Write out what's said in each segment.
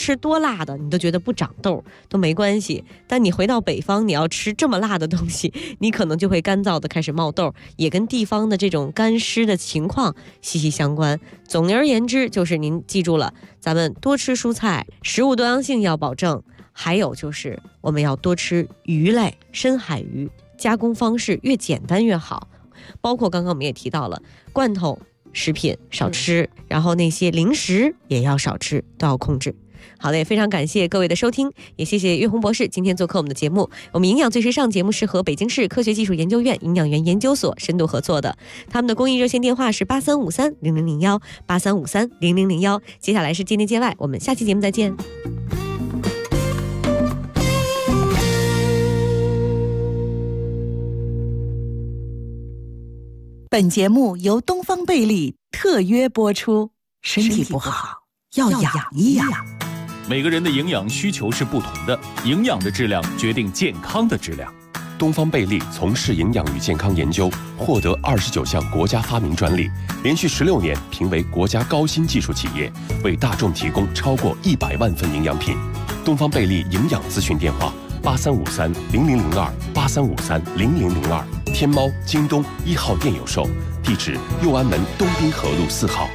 吃多辣的你都觉得不长痘都没关系，但你回到北方，你要吃这么辣的东西，你可能就会干燥的开始冒痘，也跟地方的这种干湿的情况息息相关。总而言之，就是您记住了，咱们多吃蔬菜，食物多样性要保证，还有就是我们要多吃鱼类，深海鱼，加工方式越简单越好。包括刚刚我们也提到了罐头食品少吃，然后那些零食也要少吃，都要控制。好的，也非常感谢各位的收听，也谢谢岳红博士今天做客我们的节目。我们营养最时尚节目是和北京市科学技术研究院营养员研究所深度合作的，他们的公益热线电话是83530001 83530001。接下来是界内界外，我们下期节目再见。 本节目由东方贝利特约播出。身体不好要养一养。 每个人的营养需求是不同的，营养的质量决定健康的质量。 东方贝利从事营养与健康研究，获得29项国家发明专利，连续16年评为国家高新技术企业，为大众提供超过100万份营养品。东方贝利营养咨询电话83530002 83530002，天猫、京东1号店有售，地址右安门东滨河路4号。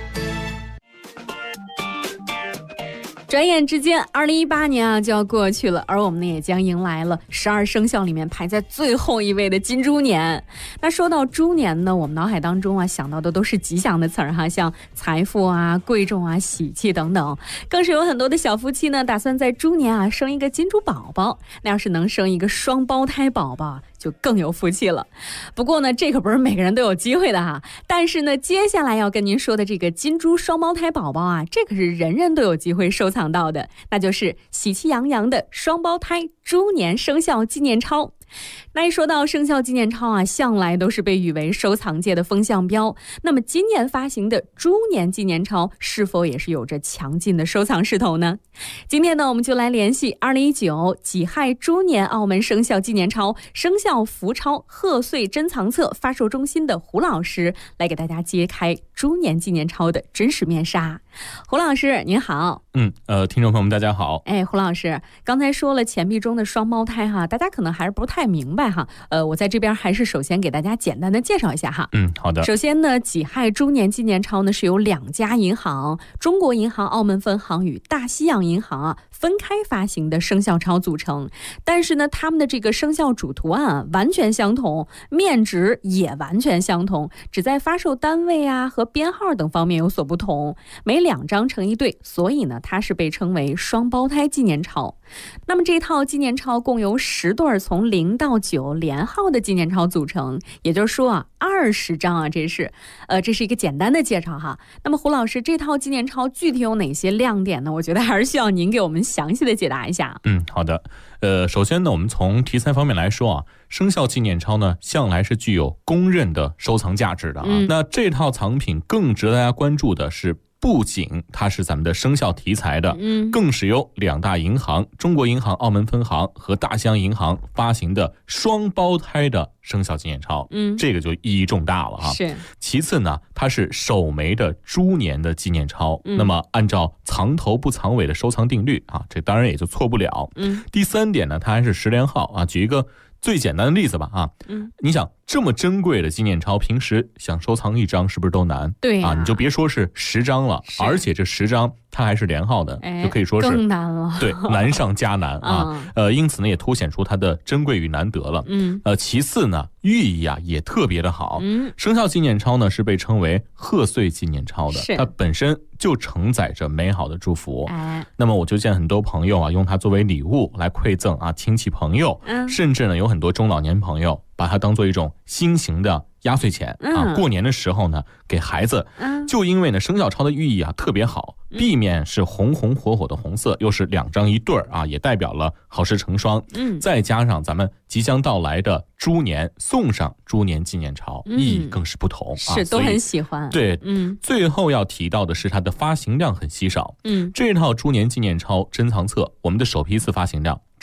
转眼之间2018年就要过去了，而我们呢也将迎来了12生肖里面排在最后一位的金猪年。那说到猪年呢，我们脑海当中想到的都是吉祥的词儿哈，像财富贵重喜气等等。更是有很多的小夫妻呢打算在猪年生一个金猪宝宝，那要是能生一个双胞胎宝宝就更有福气了。不过呢，这可不是每个人都有机会的哈。但是呢，接下来要跟您说的这个金猪双胞胎宝宝这可是人人都有机会收藏到的，那就是喜气洋洋的双胞胎猪年生肖纪念钞。那一说到生肖纪念钞向来都是被誉为收藏界的风向标。那么今年发行的猪年纪念钞是否也是有着强劲的收藏势头呢？今天呢，我们就来联系2019己亥猪年澳门生肖纪念钞生肖福钞贺岁珍藏册发售中心的胡老师，来给大家揭开猪年纪念钞的真实面纱。胡老师您好。 听众朋友们大家好。 胡老师刚才说了钱币中的双胞胎大家可能还是不太明白我在这边还是首先给大家简单的介绍一下好的。 首先呢，己亥猪年纪念钞呢是由2家银行中国银行澳门分行与大西洋银行分开发行的生肖钞组成，但是呢他们的这个生肖主图案完全相同，面值也完全相同，只在发售单位和编号等方面有所不同，每2张成一对，所以呢它是被称为双胞胎纪念钞。那么这套纪念钞共由10对从0到9连号的纪念钞组成，也就是说20张这是一个简单的介绍哈。那么胡老师，这套纪念钞具体有哪些亮点呢？我觉得还是需要您给我们详细的解答一下。 好的。首先呢，我们从题材方面来说生肖纪念钞呢向来是具有公认的收藏价值的那这套藏品更值得大家关注的是，不仅它是咱们的生肖题材的，更是由2大银行中国银行澳门分行和大西洋银行发行的双胞胎的生肖纪念钞，这个就意义重大了是。 其次呢，它是首枚的猪年的纪念钞，那么按照藏头不藏尾的收藏定律这当然也就错不了。第3点呢，它还是10连号举一个最简单的例子吧你想这么珍贵的纪念钞，平时想收藏1张是不是都难？ 对你就别说是10张了，而且这10张它还是连号的，就可以说是更难了。 对，难上加难因此呢也凸显出它的珍贵与难得了。其次呢，寓意也特别的好。生肖纪念钞呢是被称为贺岁纪念钞的，它本身就承载着美好的祝福。那么我就见很多朋友用它作为礼物来馈赠亲戚朋友，甚至呢有很多中老年朋友把它当做一种新型的压岁钱过年的时候呢给孩子。就因为呢生肖钞的寓意特别好，地面是红红火火的红色，又是2张一对也代表了好事成双。再加上咱们即将到来的猪年，送上猪年纪念钞，意义更是不同是都很喜欢。 对，最后要提到的是它的发行量很稀少。这套猪年纪念钞珍藏册，我们的首批次发行量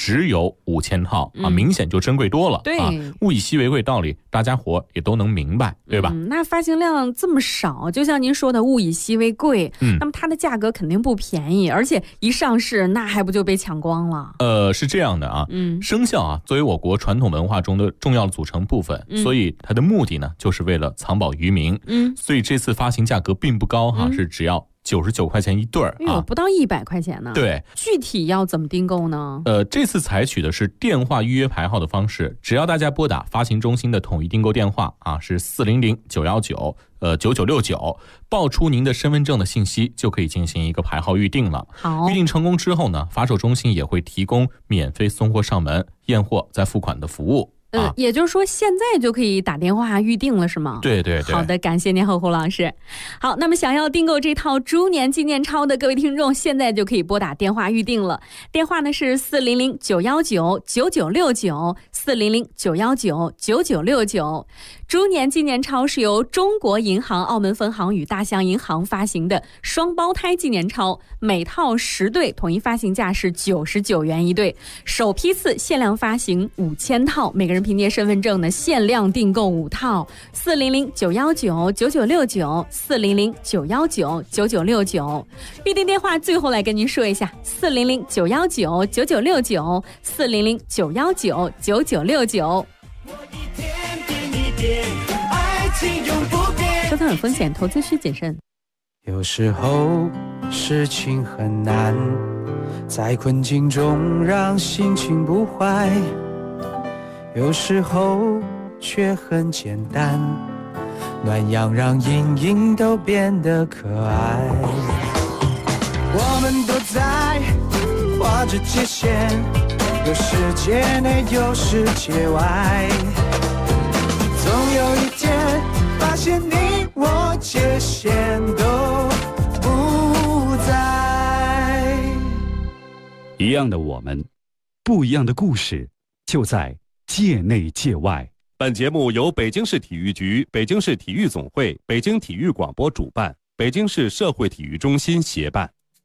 只有5000套啊，明显就珍贵多了。 对啊，物以稀为贵道理，大家伙也都能明白，对吧？ 那发行量这么少，就像您说的物以稀为贵，那么它的价格肯定不便宜，而且一上市那还不就被抢光了？ 是这样的啊，生肖啊作为我国传统文化中的重要的组成部分，所以它的目的呢就是为了藏宝于民。所以这次发行价格并不高哈，是只要99块钱一对儿啊， 不到100块钱呢。 对， 具体要怎么订购呢？ 这次采取的是电话预约排号的方式，只要大家拨打发行中心的统一订购电话啊，是400-919-9969，报出您的身份证的信息，就可以进行一个排号预定了。 好， 预定成功之后呢，发售中心也会提供免费送货上门、验货再付款的服务。 也就是说现在就可以打电话预定了是吗？ 对对对。 好的，感谢您侯老师。好，那么想要订购这套猪年纪念钞的各位听众，现在就可以拨打电话预定了。电话呢是400-919-9969，400-919-9969。猪年纪念钞是由中国银行澳门分行与大象银行发行的双胞胎纪念钞，每套10对，统一发行价是99元一对，首批次限量发行5000套，每个人凭借身份证呢限量订购5套。400-919-9969，400-919-9969。预定电话最后来跟您说一下，400-919-9969，400-919-9969。收藏有风险，投资需谨慎。 有时候事情很难，在困境中让心情不坏，有时候却很简单，暖阳让阴影都变得可爱。我们都在画着界限，有世界内有世界外，总有一天发现你我界限都不在。 一样的我们，不一样的故事，就在界内界外。 本节目由北京市体育局、北京市体育总会、北京体育广播主办，北京市社会体育中心协办。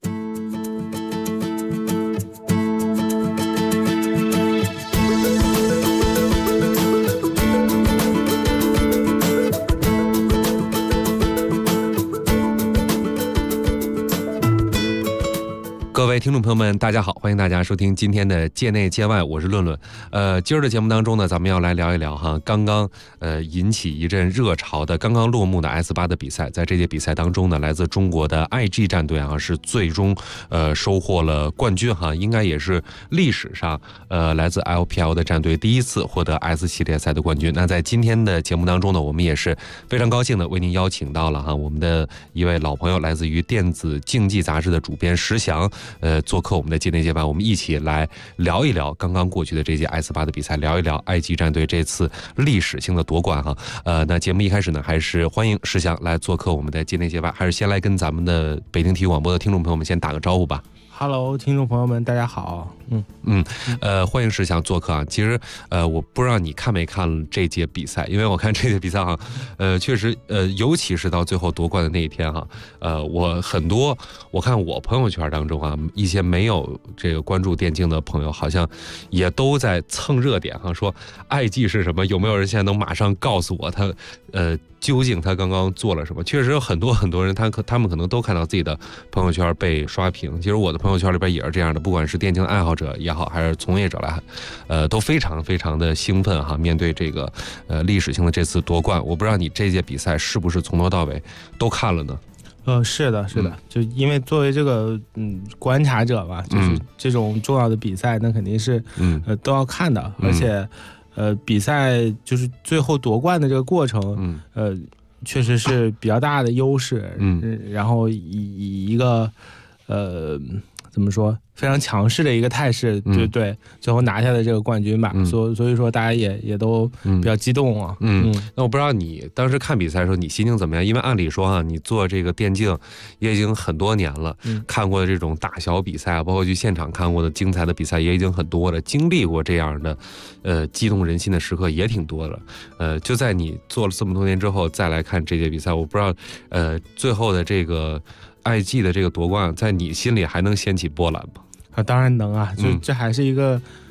各位听众朋友们，大家好，欢迎大家收听今天的界内界外，我是论论。今儿的节目当中呢，咱们要来聊一聊哈，刚刚引起一阵热潮的刚刚落幕的 S8 的比赛。在这届比赛当中呢，来自中国的 IG 战队啊，是最终收获了冠军哈，应该也是历史上来自 LPL 的战队第一次获得 S 系列赛的冠军。那在今天的节目当中呢，我们也是非常高兴的为您邀请到了哈我们的一位老朋友，来自于电子竞技杂志的主编石翔。做客我们的界内界外，我们一起来聊一聊刚刚过去的这届 S8 的比赛，聊一聊IG 战队这次历史性的夺冠哈。那节目一开始呢，还是欢迎石翔来做客我们的界内界外，还是先来跟咱们的北京体育广播的听众朋友们先打个招呼吧。 Hello， 听众朋友们，大家好。 欢迎石翔做客啊。其实我不知道你看没看这届比赛，因为我看这届比赛哈，确实尤其是到最后夺冠的那一天哈，我看我朋友圈当中啊，一些没有这个关注电竞的朋友，好像也都在蹭热点哈，说 IG 是什么？有没有人现在能马上告诉我他究竟他刚刚做了什么？确实有很多人他们可能都看到自己的朋友圈被刷屏。其实我的朋友圈里边也是这样的，不管是电竞爱好者也好，还是从业者来，都非常非常的兴奋哈。面对这个历史性的这次夺冠，我不知道你这届比赛是不是从头到尾都看了呢？ 是的，就因为作为这个观察者吧，就是这种重要的比赛，那肯定是都要看的，而且比赛就是最后夺冠的这个过程，确实是比较大的优势，然后以一个怎么说非常强势的一个态势，对，最后拿下的这个冠军吧，所以说大家也都比较激动啊。 那我不知道你当时看比赛的时候你心情怎么样？因为按理说啊，你做这个电竞也已经很多年了，看过的这种大小比赛啊，包括去现场看过的精彩的比赛也已经很多了，经历过这样的激动人心的时刻也挺多了。就在你做了这么多年之后再来看这届比赛，我不知道最后的这个IG 的这个夺冠，在你心里还能掀起波澜吗？ 当然能啊，这还是一个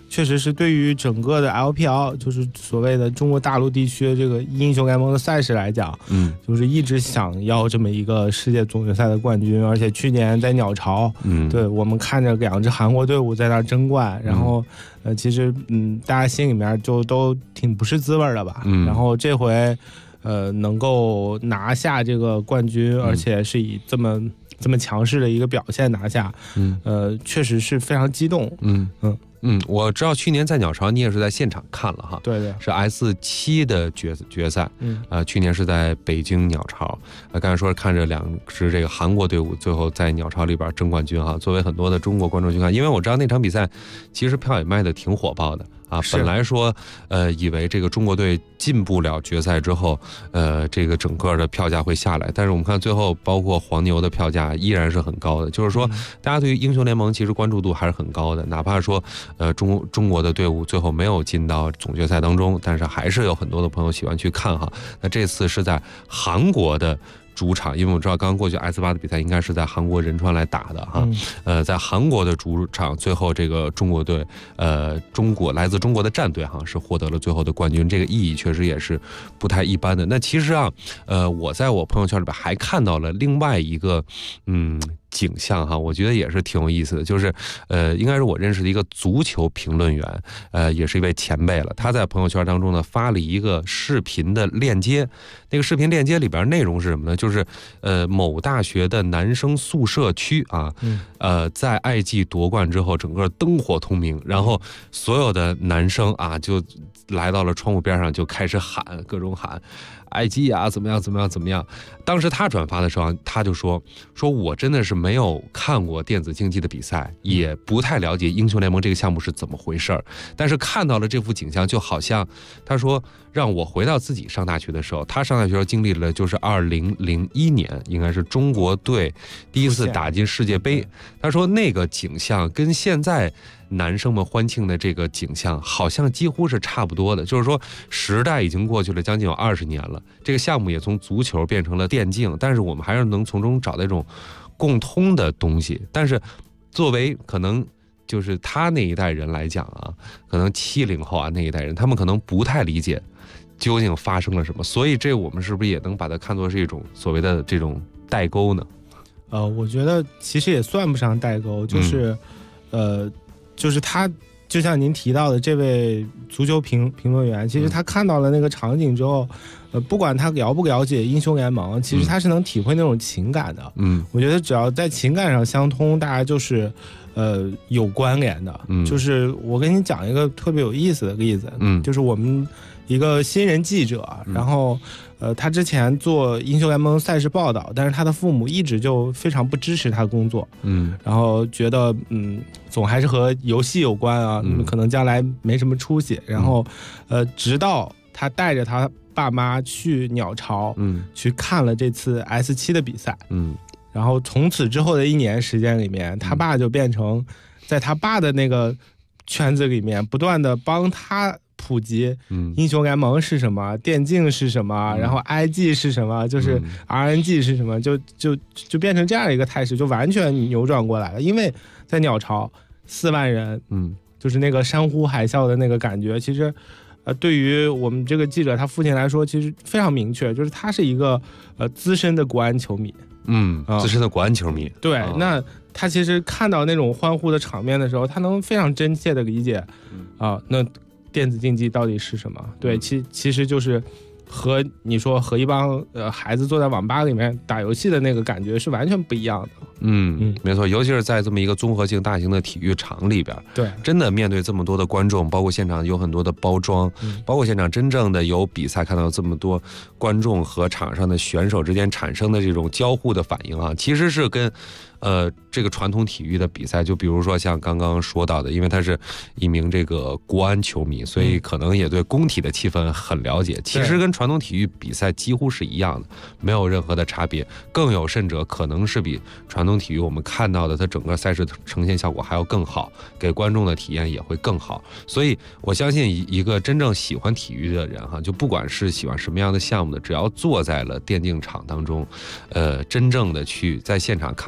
确实是对于整个的 LPL， 就是所谓的中国大陆地区的这个英雄联盟的赛事来讲，就是一直想要这么一个世界总决赛的冠军，而且去年在鸟巢，对我们看着2支韩国队伍在那争冠，然后其实大家心里面就都挺不是滋味的吧，然后这回能够拿下这个冠军，而且是以这么强势的一个表现拿下，确实是非常激动， 我知道去年在鸟巢你也是在现场看了哈， 对， 是 S7 的决赛，去年是在北京鸟巢，刚才说看着2支这个韩国队伍最后在鸟巢里边争冠军哈，作为很多的中国观众去看，因为我知道那场比赛其实票也卖的挺火爆的。本来说，以为这个中国队进不了决赛之后，这个整个的票价会下来，但是我们看最后，包括黄牛的票价依然是很高的，就是说，大家对于英雄联盟其实关注度还是很高的，哪怕说，中国的队伍最后没有进到总决赛当中，但是还是有很多的朋友喜欢去看哈。那这次是在韩国的主场，因为我知道刚刚过去 S8 的比赛应该是在韩国仁川来打的哈，在韩国的主场，最后这个中国队，来自中国的战队哈是获得了最后的冠军，这个意义确实也是不太一般的。那其实啊，我在我朋友圈里边还看到了另外一个景象哈，我觉得也是挺有意思的，就是应该是我认识的一个足球评论员，也是一位前辈了。他在朋友圈当中呢发了一个视频的链接，那个视频链接里边内容是什么呢？就是某大学的男生宿舍区啊，在IG夺冠之后，整个灯火通明，然后所有的男生啊就来到了窗户边上，就开始喊，各种喊。IG 啊，怎么样？当时他转发的时候，他就说我真的是没有看过电子竞技的比赛，也不太了解英雄联盟这个项目是怎么回事儿。但是看到了这幅景象，就好像他说让我回到自己上大学的时候，他上大学时候经历了就是2001年，应该是中国队第一次打进世界杯。他说那个景象跟现在男生们欢庆的这个景象好像几乎是差不多的，就是说时代已经过去了将近有20年了，这个项目也从足球变成了电竞，但是我们还是能从中找到一种共通的东西。但是作为可能就是他那一代人来讲啊，可能70后啊那一代人，他们可能不太理解究竟发生了什么，所以这我们是不是也能把它看作是一种所谓的这种代沟呢？ 我觉得其实也算不上代沟，就是就是他就像您提到的这位足球评论员，其实他看到了那个场景之后，不管他了不了解英雄联盟，其实他是能体会那种情感的。我觉得只要在情感上相通，大家就是有关联的。就是我跟你讲一个特别有意思的例子，就是我们一个新人记者，然后他之前做英雄联盟赛事报道，但是他的父母一直就非常不支持他工作，然后觉得总还是和游戏有关啊，可能将来没什么出息，然后直到他带着他爸妈去鸟巢，去看了这次 S7 的比赛，然后从此之后的1年时间里面，他爸就变成在他爸的那个圈子里面不断的帮他普及英雄联盟是什么，电竞是什么，然后 IG 是什么，就是 RNG 是什么，就变成这样一个态势，就完全扭转过来了。因为在鸟巢4万人，就是那个山呼海啸的那个感觉，其实对于我们这个记者他父亲来说，其实非常明确，就是他是一个资深的国安球迷， 资深的国安球迷， 对，那他其实看到那种欢呼的场面的时候，他能非常真切的理解那电子竞技到底是什么？对，其实就是和你说和一帮孩子坐在网吧里面打游戏的那个感觉是完全不一样的。 没错，尤其是在这么一个综合性大型的体育场里边， 对， 真的面对这么多的观众，包括现场有很多的包装，包括现场真正的有比赛看到这么多观众和场上的选手之间产生的这种交互的反应啊，其实是跟这个传统体育的比赛，就比如说像刚刚说到的，因为他是一名这个国安球迷，所以可能也对工体的气氛很了解。其实跟传统体育比赛几乎是一样的，没有任何的差别。更有甚者，可能是比传统体育我们看到的它整个赛事呈现效果还要更好，给观众的体验也会更好。所以我相信一个真正喜欢体育的人哈，就不管是喜欢什么样的项目的，只要坐在了电竞场当中，真正的去在现场看过一次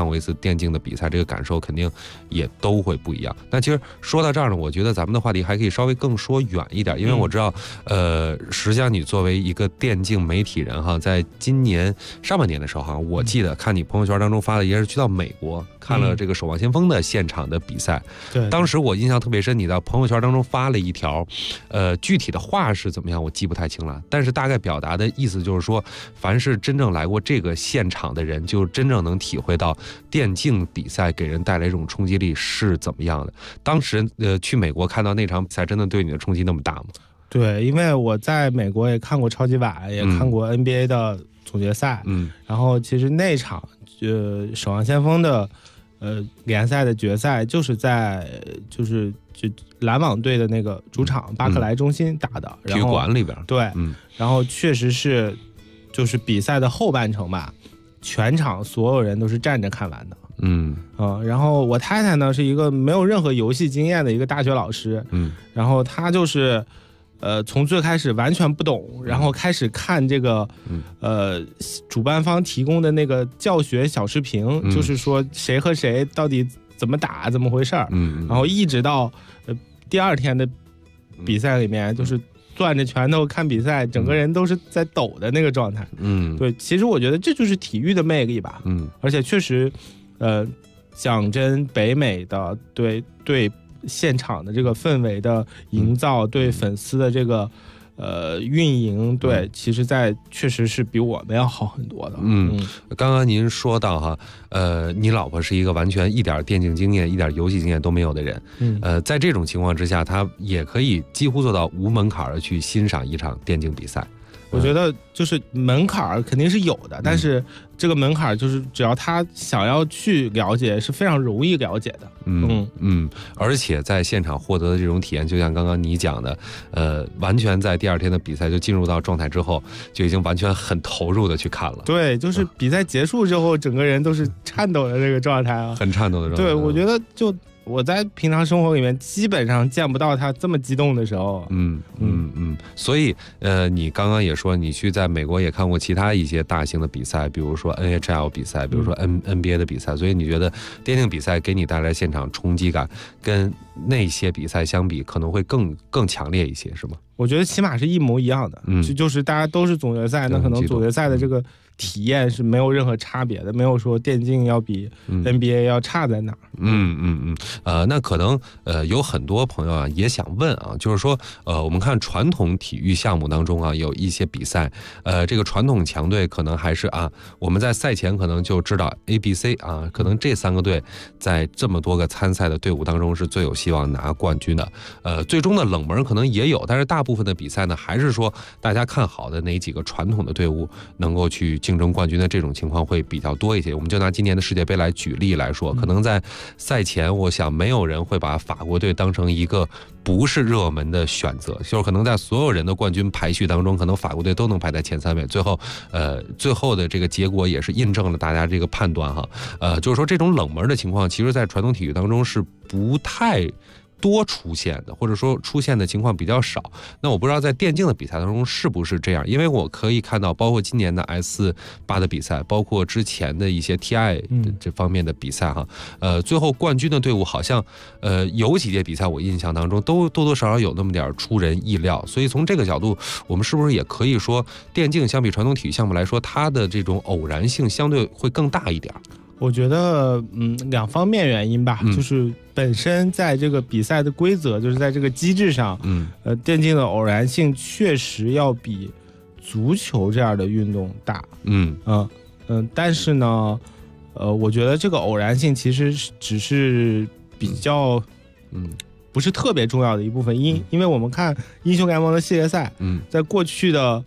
电竞的比赛，这个感受肯定也都会不一样。那其实说到这儿呢，我觉得咱们的话题还可以稍微更说远一点，因为我知道，实际上你作为一个电竞媒体人哈，在今年上半年的时候哈，我记得看你朋友圈当中发的也是去到美国看了这个《守望先锋》的现场的比赛。 对， 当时我印象特别深，你在朋友圈当中发了一条，具体的话是怎么样我记不太清了，但是大概表达的意思就是说，凡是真正来过这个现场的人，就真正能体会到电竞比赛给人带来这种冲击力是怎么样的。当时去美国看到那场比赛，真的对你的冲击那么大吗？ 对，因为我在美国也看过超级碗，也看过 NBA 的总决赛，然后其实那场守望先锋的联赛的决赛就是在就篮网队的那个主场巴克莱中心打的， 体育馆里边。 对，然后确实是就是比赛的后半程吧，全场所有人都是站着看完的。然后我太太呢是一个没有任何游戏经验的一个大学老师，然后她就是从最开始完全不懂，然后开始看这个主办方提供的那个教学小视频，就是说谁和谁到底怎么打怎么回事儿，然后一直到第二天的比赛里面，就是攥着拳头看比赛，整个人都是在抖的那个状态。对，其实我觉得这就是体育的魅力吧。而且确实讲真，北美的对现场的这个氛围的营造，对粉丝的这个运营，对，其实确实是比我们要好很多的。 刚刚您说到哈，你老婆是一个完全一点电竞经验、一点游戏经验都没有的人，在这种情况之下，她也可以几乎做到无门槛的去欣赏一场电竞比赛。 我觉得就是门槛肯定是有的，但是这个门槛就是只要他想要去了解，是非常容易了解的。 而且在现场获得的这种体验，就像刚刚你讲的，完全在第二天的比赛就进入到状态之后，就已经完全很投入的去看了。 对，就是比赛结束之后，整个人都是颤抖的这个状态啊， 很颤抖的状态。 对，我觉得我在平常生活里面基本上见不到他这么激动的时候。 所以你刚刚也说你去在美国也看过其他一些大型的比赛，比如说 NHL 比赛，比如说 NBA 的比赛，所以你觉得电竞比赛给你带来现场冲击感跟那些比赛相比可能会更强烈一些，是吗？ 我觉得起码是一模一样的。就是大家都是总决赛，那可能总决赛的这个体验是没有任何差别的，没有说电竞要比 NBA 要差在哪儿。 那可能有很多朋友啊也想问啊，就是说我们看传统体育项目当中啊有一些比赛，这个传统强队可能还是我们在赛前可能就知道 A、B、C 啊，可能这3个队在这么多个参赛的队伍当中是最有希望拿冠军的。最终的冷门可能也有，但是大部分的比赛呢，还是说大家看好的哪几个传统的队伍能够去竞争冠军的这种情况会比较多一些。我们就拿今年的世界杯来举例来说，可能在赛前，我想没有人会把法国队当成一个不是热门的选择，就是可能在所有人的冠军排序当中，可能法国队都能排在前3位。最后的这个结果也是印证了大家这个判断哈。就是说这种冷门的情况，其实在传统体育当中是不太多出现的，或者说出现的情况比较少。那我不知道在电竞的比赛当中是不是这样，因为我可以看到包括今年的 S8 的比赛，包括之前的一些 TI 这方面的比赛哈，最后冠军的队伍好像有几届比赛我印象当中都多多少少有那么点出人意料。所以从这个角度，我们是不是也可以说电竞相比传统体育项目来说，它的这种偶然性相对会更大一点？ 我觉得2方面原因吧，就是本身在这个比赛的规则，就是在这个机制上，电竞的偶然性确实要比足球这样的运动大。但是呢，我觉得这个偶然性其实只是比较不是特别重要的一部分，因为我们看英雄联盟的系列赛，在过去的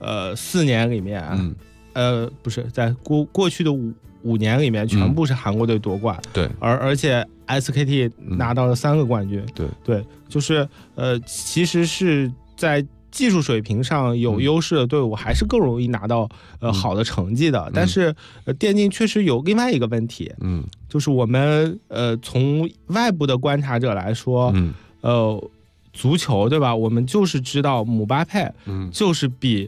4年里面，不是在过去的5年里面全部是韩国队夺冠， 对， 而且 SKT 拿到了3个冠军，对，就是其实是在技术水平上有优势的队伍还是更容易拿到好的成绩的。但是电竞确实有另外一个问题，就是我们从外部的观察者来说，足球对吧？我们就是知道姆巴佩就是比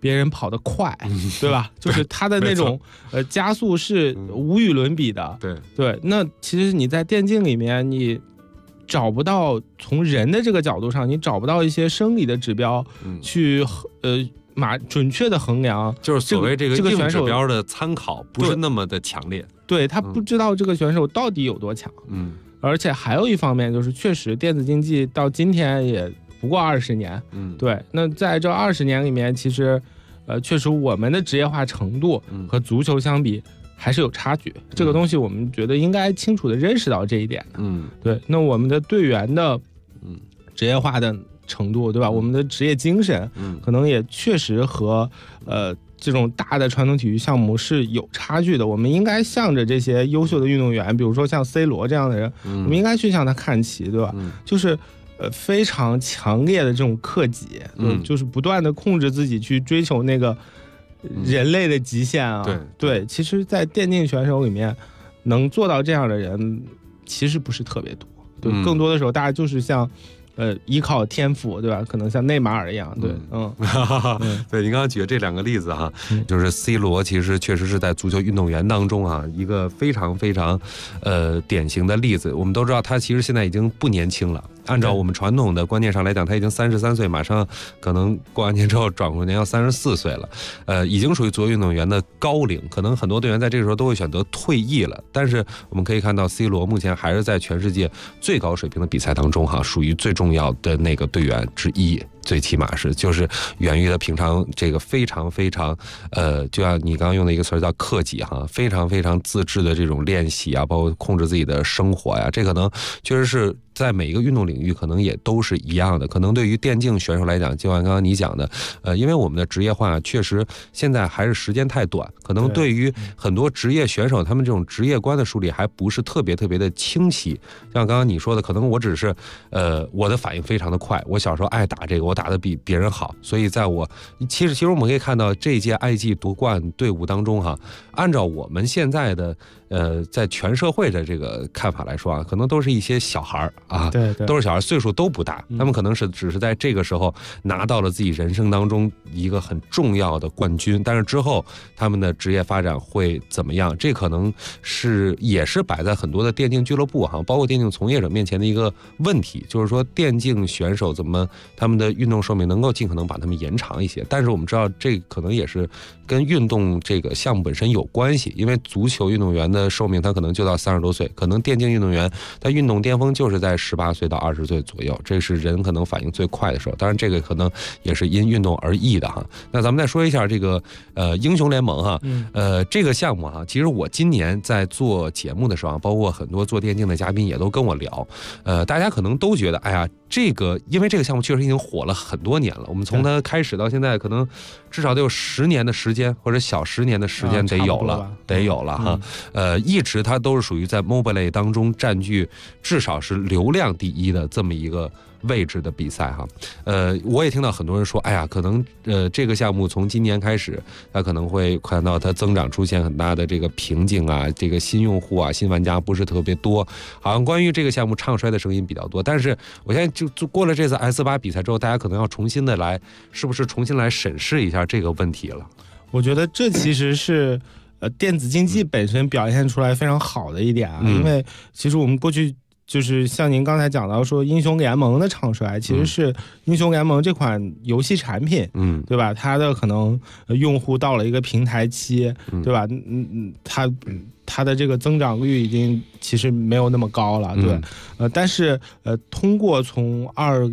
别人跑得快，对吧？就是他的那种加速是无与伦比的。对，那其实你在电竞里面，你找不到从人的这个角度上，你找不到一些生理的指标去准确的衡量， 就是所谓这个硬指标的参考不是那么的强烈。 对，他不知道这个选手到底有多强。而且还有一方面就是，确实电子竞技到今天也不过20年。对，那在这20年里面，其实确实我们的职业化程度和足球相比还是有差距。这个东西我们觉得应该清楚的认识到这一点。对，那我们的队员的职业化的程度，对吧？我们的职业精神可能也确实和这种大的传统体育项目是有差距的。我们应该向着这些优秀的运动员，比如说像 C 罗这样的人，我们应该去向他看齐，对吧？就是非常强烈的这种克己，就是不断的控制自己去追求那个人类的极限啊。对，其实在电竞选手里面能做到这样的人其实不是特别多。对，更多的时候大家就是像依靠天赋，对吧？可能像内马尔一样。对， 对，你刚刚举的这2个例子哈，就是 C 罗其实确实是在足球运动员当中啊一个非常非常典型的例子。我们都知道他其实现在已经不年轻了，按照我们传统的观念上来讲，他已经33岁，马上可能过完年之后转过年要34岁了，已经属于足球运动员的高龄，可能很多队员在这个时候都会选择退役了。但是我们可以看到 C 罗目前还是在全世界最高水平的比赛当中哈，属于最重要的那个队员之一。最起码是就是源于他平常这个非常非常就像你刚刚用的一个词叫克己哈，非常非常自制的这种练习啊，包括控制自己的生活呀，这可能确实是在每一个运动领域可能也都是一样的。可能对于电竞选手来讲，就像刚刚你讲的，因为我们的职业化确实现在还是时间太短，可能对于很多职业选手他们这种职业观的树立还不是特别特别的清晰。像刚刚你说的，可能我只是我的反应非常的快，我小时候爱打这个，我打得比别人好，所以在我其实我们可以看到这一届IG夺冠队伍当中哈，按照我们现在的在全社会的这个看法来说啊，可能都是一些小孩啊， 对， 都是小孩，岁数都不大，他们可能是只是在这个时候拿到了自己人生当中一个很重要的冠军，但是之后他们的职业发展会怎么样？这可能是也是摆在很多的电竞俱乐部哈，包括电竞从业者面前的一个问题，就是说电竞选手怎么他们的运动寿命能够尽可能把他们延长一些。但是我们知道这可能也是跟运动这个项目本身有关系，因为足球运动员的寿命他可能就到30多岁，可能电竞运动员他运动巅峰就是在18岁到20岁左右，这是人可能反应最快的时候。当然这个可能也是因运动而异的哈。那咱们再说一下这个英雄联盟哈，这个项目哈，其实我今年在做节目的时候，包括很多做电竞的嘉宾也都跟我聊，大家可能都觉得哎呀，这个因为这个项目确实已经火了很多年了，我们从它开始到现在可能至少得有10年的时间，或者小10年的时间得有了哈。一直它都是属于在 MOBA 类当中占据至少是流量第一的这么一个位置的比赛哈。我也听到很多人说，哎呀，可能这个项目从今年开始，它可能会看到它增长出现很大的这个瓶颈啊，这个新用户啊、新玩家不是特别多，好像关于这个项目唱衰的声音比较多。但是我现在就过了这次 S8 比赛之后，大家可能要重新的来，是不是重新来审视一下这个问题了？ 我觉得这其实是电子竞技本身表现出来非常好的一点啊，因为其实我们过去就是像您刚才讲到说英雄联盟的唱衰，其实是英雄联盟这款游戏产品，对吧？它的可能用户到了一个平台期，对吧？它的这个增长率已经其实没有那么高了，对，但是通过从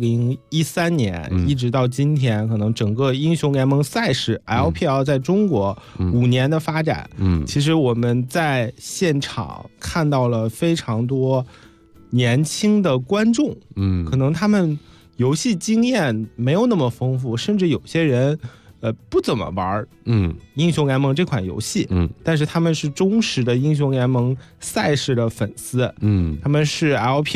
2013年一直到今天，可能整个英雄联盟赛事 LPL 在中国5年的发展，其实我们在现场看到了非常多年轻的观众，可能他们游戏经验没有那么丰富，甚至有些人不怎么玩英雄联盟这款游戏，但是他们是忠实的英雄联盟赛事的粉丝，他们是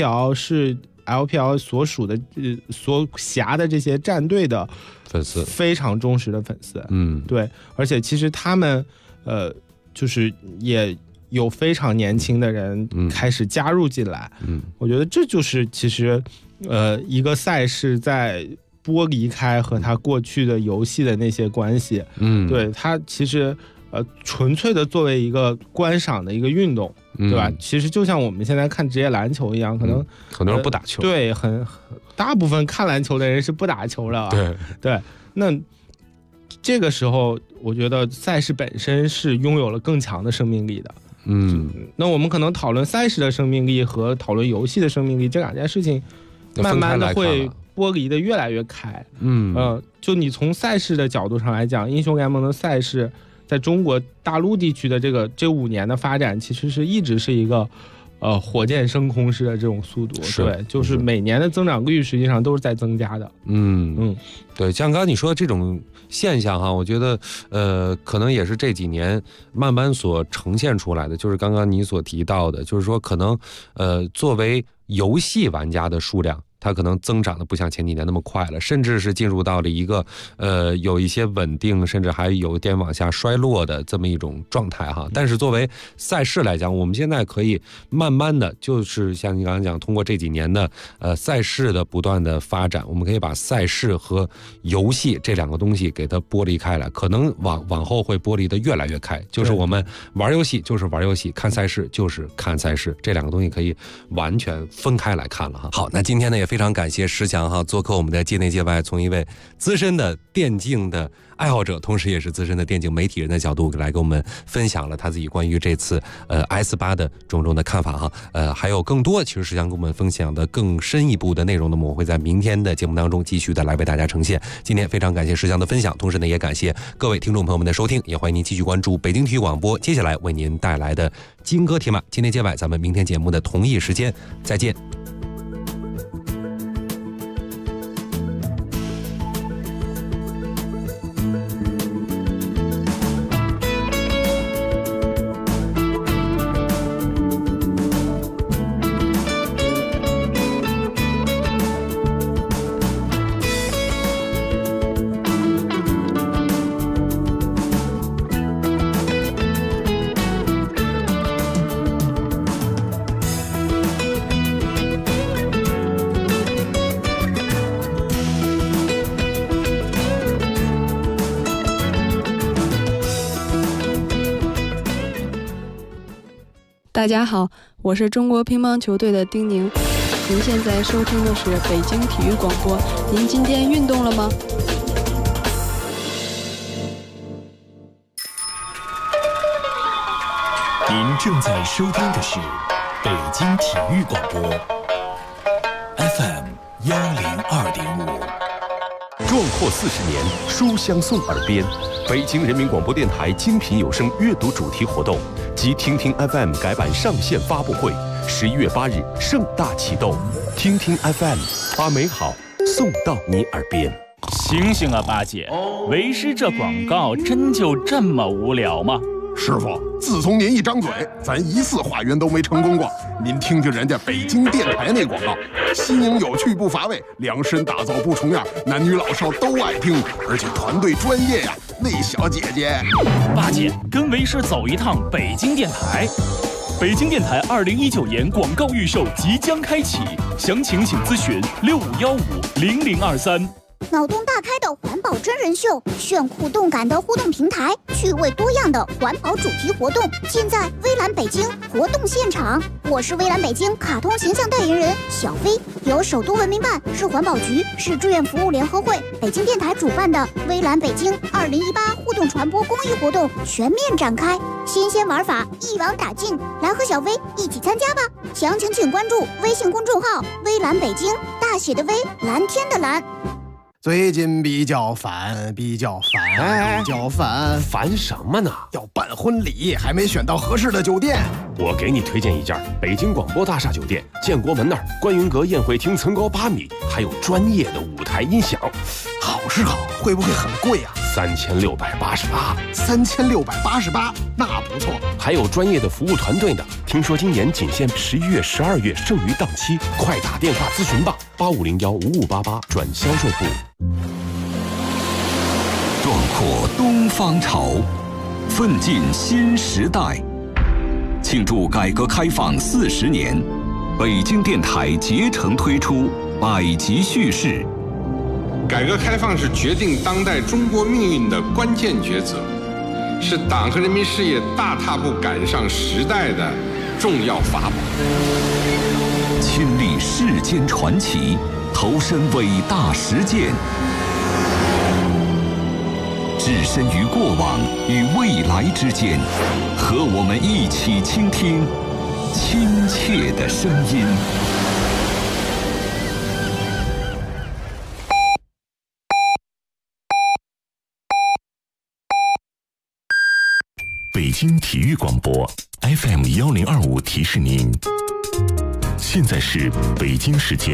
LPL 所属的所辖的这些战队的粉丝，非常忠实的粉丝，对，而且其实他们就是也有非常年轻的人开始加入进来，我觉得这就是其实一个赛事在剥离开和它过去的游戏的那些关系。对，它其实纯粹的作为一个观赏的一个运动，对吧？其实就像我们现在看职业篮球一样，可能很多人不打球， 对，大部分看篮球的人是不打球的。对，那这个时候，我觉得赛事本身是拥有了更强的生命力的。那我们可能讨论赛事的生命力和讨论游戏的生命力这两件事情，慢慢的会剥离的越来越开。就你从赛事的角度上来讲，英雄联盟的赛事在中国大陆地区的这5年的发展，其实是一直是一个火箭升空式的这种速度。对，就是每年的增长率实际上都是在增加的。 对，像刚刚你说的这种现象哈，我觉得可能也是这几年慢慢所呈现出来的，就是刚刚你所提到的，就是说可能作为游戏玩家的数量，它可能增长的不像前几年那么快了，甚至是进入到了一个有一些稳定，甚至还有点往下衰落的这么一种状态哈。但是作为赛事来讲，我们现在可以慢慢的，就是像你刚刚讲，通过这几年的赛事的不断的发展，我们可以把赛事和游戏这两个东西给它剥离开来，可能往后会剥离的越来越开，就是我们玩游戏就是玩游戏，看赛事就是看赛事，这两个东西可以完全分开来看了哈。好，那今天呢也非常感谢石强哈做客我们的界内界外，从一位资深的电竞的爱好者，同时也是资深的电竞媒体人的角度来给我们分享了他自己关于这次S8的种种的看法哈。还有更多其实石强跟我们分享的更深一步的内容呢，我们会在明天的节目当中继续的来为大家呈现。今天非常感谢石强的分享，同时呢也感谢各位听众朋友们的收听，也欢迎您继续关注北京体育广播接下来为您带来的金戈铁马界内界外，咱们明天节目的同一时间再见。 大家好，我是中国乒乓球队的丁宁。您现在收听的是北京体育广播。您今天运动了吗？ 您正在收听的是北京体育广播 FM 102.5。 壮阔40年，书香送耳边。北京人民广播电台精品有声阅读主题活动及听听 FM 改版上线发布会，11月8日盛大启动。听听 FM， 把美好送到你耳边。 醒醒啊，八姐！为师这广告真就这么无聊吗？ 师傅，自从您一张嘴，咱一次化缘都没成功过。您听听人家北京电台那广告，新颖有趣不乏味，量身打造不重样，男女老少都爱听，而且团队专业呀。那小姐姐， 八姐跟为师走一趟北京电台。北京电台2019年广告预售即将开启，详情请咨询65150023。 脑洞大开的环保真人秀，炫酷动感的互动平台，趣味多样的环保主题活动，尽在微蓝北京活动现场。我是微蓝北京卡通形象代言人小飞，由首都文明办、市环保局、市志愿服务联合会、北京电台主办的微蓝北京2018互动传播公益活动全面展开，新鲜玩法一网打尽，来和小飞一起参加吧！详情请关注微信公众号微蓝北京，大写的微，蓝天的蓝。 最近比较烦， 烦什么呢？ 要办婚礼，还没选到合适的酒店。 我给你推荐一家北京广播大厦酒店，建国门那儿观云阁宴会厅层高8米，还有专业的舞台音响。 好是好，会不会很贵啊 ？3688。 3688，那不错。 还有专业的服务团队呢。听说今年仅限11月、12月剩余档期，快打电话咨询吧，85015588转销售部。 壮阔东方潮，奋进新时代。庆祝改革开放40年，北京电台竭诚推出百集叙事， 改革开放是决定当代中国命运的关键抉择，是党和人民事业大踏步赶上时代的重要法宝。 亲历世间传奇，投身伟大实践，置身于过往与未来之间，和我们一起倾听亲切的声音。 北京体育广播 FM 1025提示您，现在是北京时间